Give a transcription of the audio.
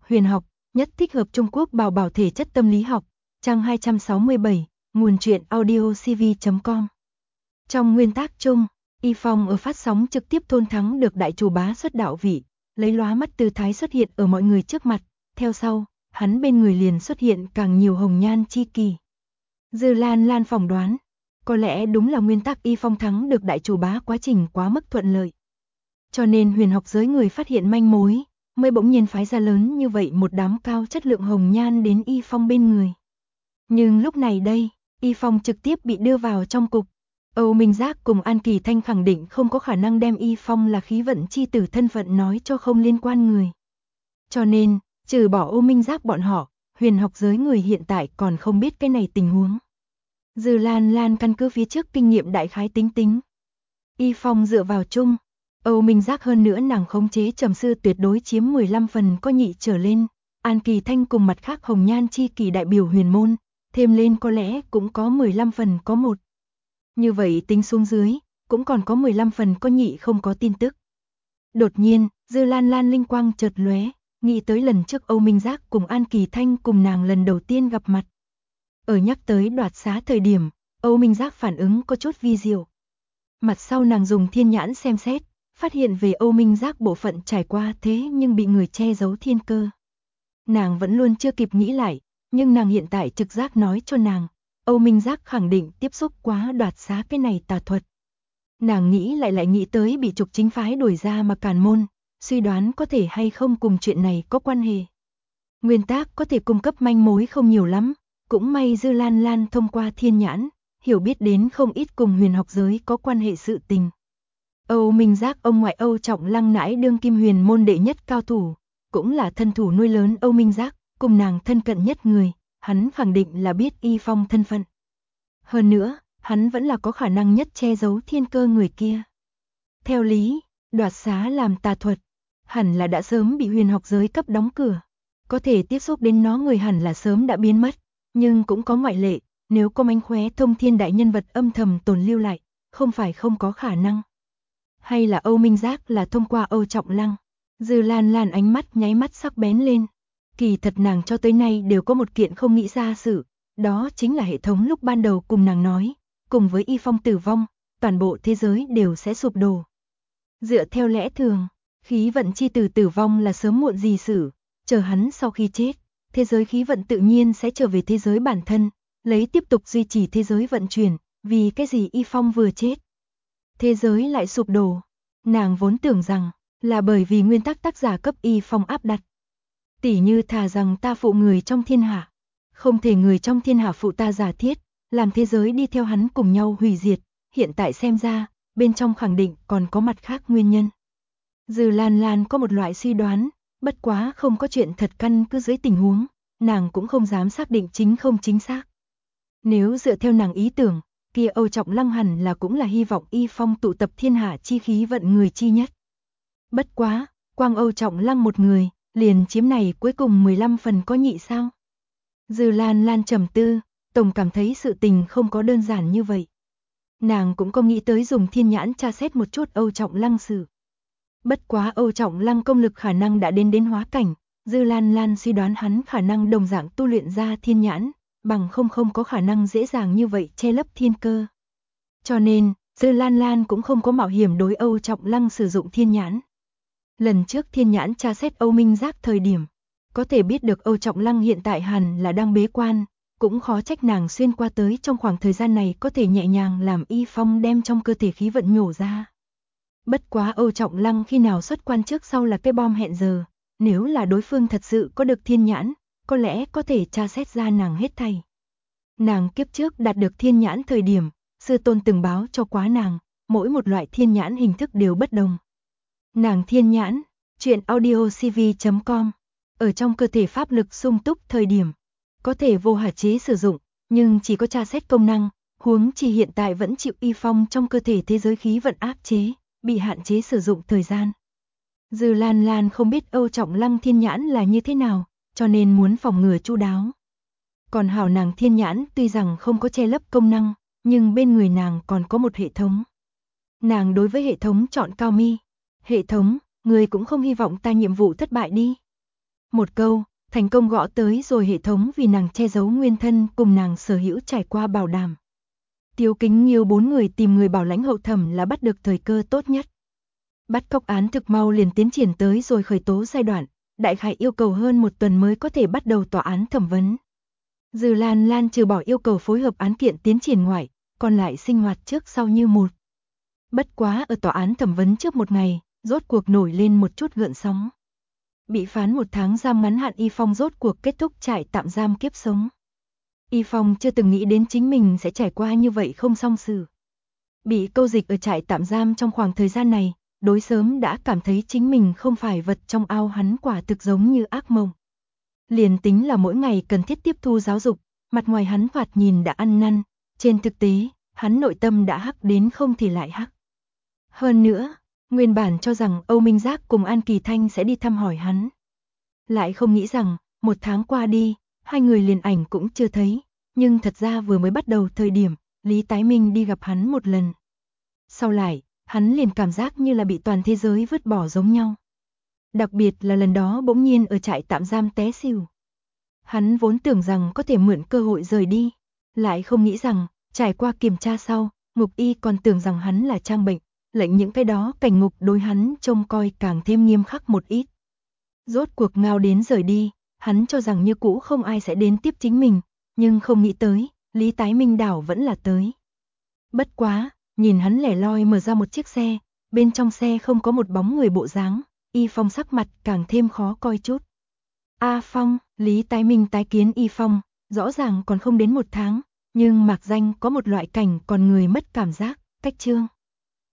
Huyền học, nhất thích hợp Trung Quốc bảo bảo thể chất tâm lý học, trang 267, nguồn truyện audiocv.com. Trong nguyên tác chung, Y Phong ở phát sóng trực tiếp thôn thắng được đại chủ bá xuất đạo vị, lấy lóa mắt tư thái xuất hiện ở mọi người trước mặt, theo sau, hắn bên người liền xuất hiện càng nhiều hồng nhan chi kỷ. Dư Lan Lan phỏng đoán, có lẽ đúng là nguyên tắc Y Phong thắng được đại chủ bá quá trình quá mức thuận lợi. Cho nên huyền học giới người phát hiện manh mối, mới bỗng nhiên phái ra lớn như vậy một đám cao chất lượng hồng nhan đến Y Phong bên người. Nhưng lúc này đây, Y Phong trực tiếp bị đưa vào trong cục. Âu Minh Giác cùng An Kỳ Thanh khẳng định không có khả năng đem Y Phong là khí vận chi tử thân phận nói cho không liên quan người. Cho nên, trừ bỏ Âu Minh Giác bọn họ, huyền học giới người hiện tại còn không biết cái này tình huống. Dư Lan Lan căn cứ phía trước kinh nghiệm đại khái tính. Y Phong dựa vào chung, Âu Minh Giác hơn nữa nàng khống chế trầm sư tuyệt đối chiếm 15 phần có nhị trở lên, An Kỳ Thanh cùng mặt khác hồng nhan chi kỳ đại biểu huyền môn, thêm lên có lẽ cũng có 15 phần có một. Như vậy tính xuống dưới, cũng còn có 15 phần có nhị không có tin tức. Đột nhiên, Dư Lan Lan linh quang chợt lóe, nghĩ tới lần trước Âu Minh Giác cùng An Kỳ Thanh cùng nàng lần đầu tiên gặp mặt. Ở nhắc tới đoạt xá thời điểm, Âu Minh Giác phản ứng có chút vi diệu. Mặt sau nàng dùng thiên nhãn xem xét, phát hiện về Âu Minh Giác bộ phận trải qua thế nhưng bị người che giấu thiên cơ. Nàng vẫn luôn chưa kịp nghĩ lại, nhưng nàng hiện tại trực giác nói cho nàng, Âu Minh Giác khẳng định tiếp xúc quá đoạt xá cái này tà thuật. Nàng nghĩ lại nghĩ tới bị trục chính phái đuổi ra mà càn môn, suy đoán có thể hay không cùng chuyện này có quan hệ. Nguyên tác có thể cung cấp manh mối không nhiều lắm, cũng may Dư Lan Lan thông qua thiên nhãn, hiểu biết đến không ít cùng huyền học giới có quan hệ sự tình. Âu Minh Giác ông ngoại Âu Trọng Lăng nãi đương kim huyền môn đệ nhất cao thủ, cũng là thân thủ nuôi lớn Âu Minh Giác, cùng nàng thân cận nhất người, hắn khẳng định là biết Y Phong thân phận. Hơn nữa, hắn vẫn là có khả năng nhất che giấu thiên cơ người kia. Theo lý, đoạt xá làm tà thuật, hẳn là đã sớm bị huyền học giới cấp đóng cửa. Có thể tiếp xúc đến nó người hẳn là sớm đã biến mất, nhưng cũng có ngoại lệ, nếu có mánh khóe thông thiên đại nhân vật âm thầm tồn lưu lại, không phải không có khả năng. Hay là Âu Minh Giác là thông qua Âu Trọng Lăng. Dư Lan Lan ánh mắt nháy mắt sắc bén lên. Kỳ thật nàng cho tới nay đều có một kiện không nghĩ ra sự, đó chính là hệ thống lúc ban đầu cùng nàng nói, cùng với Y Phong tử vong, toàn bộ thế giới đều sẽ sụp đổ. Dựa theo lẽ thường, khí vận chi tử tử vong là sớm muộn gì sự, chờ hắn sau khi chết, thế giới khí vận tự nhiên sẽ trở về thế giới bản thân, lấy tiếp tục duy trì thế giới vận chuyển, vì cái gì Y Phong vừa chết, thế giới lại sụp đổ. Nàng vốn tưởng rằng là bởi vì nguyên tắc tác giả cấp Y Phong áp đặt. Tỉ như thà rằng ta phụ người trong thiên hạ, không thể người trong thiên hạ phụ ta giả thiết, làm thế giới đi theo hắn cùng nhau hủy diệt, hiện tại xem ra, bên trong khẳng định còn có mặt khác nguyên nhân. Dư Lan Lan có một loại suy đoán, bất quá không có chuyện thật căn cứ dưới tình huống, nàng cũng không dám xác định chính không chính xác. Nếu dựa theo nàng ý tưởng, kia Âu Trọng Lăng hẳn là cũng là hy vọng Y Phong tụ tập thiên hạ chi khí vận người chi nhất. Bất quá, quang Âu Trọng Lăng một người, liền chiếm này cuối cùng 15 phần có nhị sao? Dư Lan Lan trầm tư, tổng cảm thấy sự tình không có đơn giản như vậy. Nàng cũng có nghĩ tới dùng thiên nhãn tra xét một chút Âu Trọng Lăng sự. Bất quá Âu Trọng Lăng công lực khả năng đã đến hóa cảnh, Dư Lan Lan suy đoán hắn khả năng đồng dạng tu luyện ra thiên nhãn, bằng không có khả năng dễ dàng như vậy che lấp thiên cơ. Cho nên, Dư Lan Lan cũng không có mạo hiểm đối Âu Trọng Lăng sử dụng thiên nhãn. Lần trước thiên nhãn tra xét Âu Minh Giác thời điểm, có thể biết được Âu Trọng Lăng hiện tại hẳn là đang bế quan, cũng khó trách nàng xuyên qua tới trong khoảng thời gian này có thể nhẹ nhàng làm Y Phong đem trong cơ thể khí vận nhổ ra. Bất quá Âu Trọng Lăng khi nào xuất quan trước sau là cái bom hẹn giờ, nếu là đối phương thật sự có được thiên nhãn, có lẽ có thể tra xét ra nàng hết thảy. Nàng kiếp trước đạt được thiên nhãn thời điểm, sư tôn từng báo cho quá nàng, mỗi một loại thiên nhãn hình thức đều bất đồng. Nàng thiên nhãn, truyện audiocv.com, ở trong cơ thể pháp lực sung túc thời điểm, có thể vô hạn chế sử dụng, nhưng chỉ có tra xét công năng, huống chi hiện tại vẫn chịu Y Phong trong cơ thể thế giới khí vận áp chế, bị hạn chế sử dụng thời gian. Dư Lan Lan không biết Âu Trọng Lăng thiên nhãn là như thế nào, cho nên muốn phòng ngừa chu đáo. Còn hảo nàng thiên nhãn tuy rằng không có che lấp công năng, nhưng bên người nàng còn có một hệ thống. Nàng đối với hệ thống chọn cao mi. Hệ thống, người cũng không hy vọng ta nhiệm vụ thất bại đi. Một câu, thành công gõ tới rồi hệ thống vì nàng che giấu nguyên thân cùng nàng sở hữu trải qua bảo đảm. Tiêu Kính Nghiêu 4 người tìm người bảo lãnh hậu thẩm là bắt được thời cơ tốt nhất. Bắt cóc án thực mau liền tiến triển tới rồi khởi tố giai đoạn, đại khái yêu cầu hơn 1 tuần mới có thể bắt đầu tòa án thẩm vấn. Dư Lan Lan trừ bỏ yêu cầu phối hợp án kiện tiến triển ngoại, còn lại sinh hoạt trước sau như một. Bất quá ở tòa án thẩm vấn trước một ngày, rốt cuộc nổi lên một chút gợn sóng. Bị phán 1 tháng giam ngắn hạn Y Phong rốt cuộc kết thúc trại tạm giam kiếp sống. Y Phong chưa từng nghĩ đến chính mình sẽ trải qua như vậy không song xử. Bị câu dịch ở trại tạm giam trong khoảng thời gian này, đối sớm đã cảm thấy chính mình không phải vật trong ao hắn quả thực giống như ác mộng. Liền tính là mỗi ngày cần thiết tiếp thu giáo dục, mặt ngoài hắn thoạt nhìn đã ăn năn, trên thực tế, hắn nội tâm đã hắc đến không thể lại hắc. Hơn nữa, nguyên bản cho rằng Âu Minh Giác cùng An Kỳ Thanh sẽ đi thăm hỏi hắn. Lại không nghĩ rằng, 1 tháng qua đi, hai người liền ảnh cũng chưa thấy, nhưng thật ra vừa mới bắt đầu thời điểm, Lý Tái Minh đi gặp hắn một lần. Sau lại, hắn liền cảm giác như là bị toàn thế giới vứt bỏ giống nhau. Đặc biệt là lần đó bỗng nhiên ở trại tạm giam té xỉu. Hắn vốn tưởng rằng có thể mượn cơ hội rời đi, lại không nghĩ rằng, trải qua kiểm tra sau, ngục y còn tưởng rằng hắn là trang bệnh, lệnh những cái đó cảnh ngục đối hắn trông coi càng thêm nghiêm khắc một ít. Rốt cuộc ngao đến rời đi, hắn cho rằng như cũ không ai sẽ đến tiếp chính mình, nhưng không nghĩ tới, Lý Tái Minh đảo vẫn là tới. Bất quá, nhìn hắn lẻ loi mở ra một chiếc xe, bên trong xe không có một bóng người bộ dáng, Y Phong sắc mặt càng thêm khó coi chút. A Phong, Lý Tái Minh tái kiến Y Phong, rõ ràng còn không đến 1 tháng, nhưng mạc danh có một loại cảnh còn người mất cảm giác, cách chương.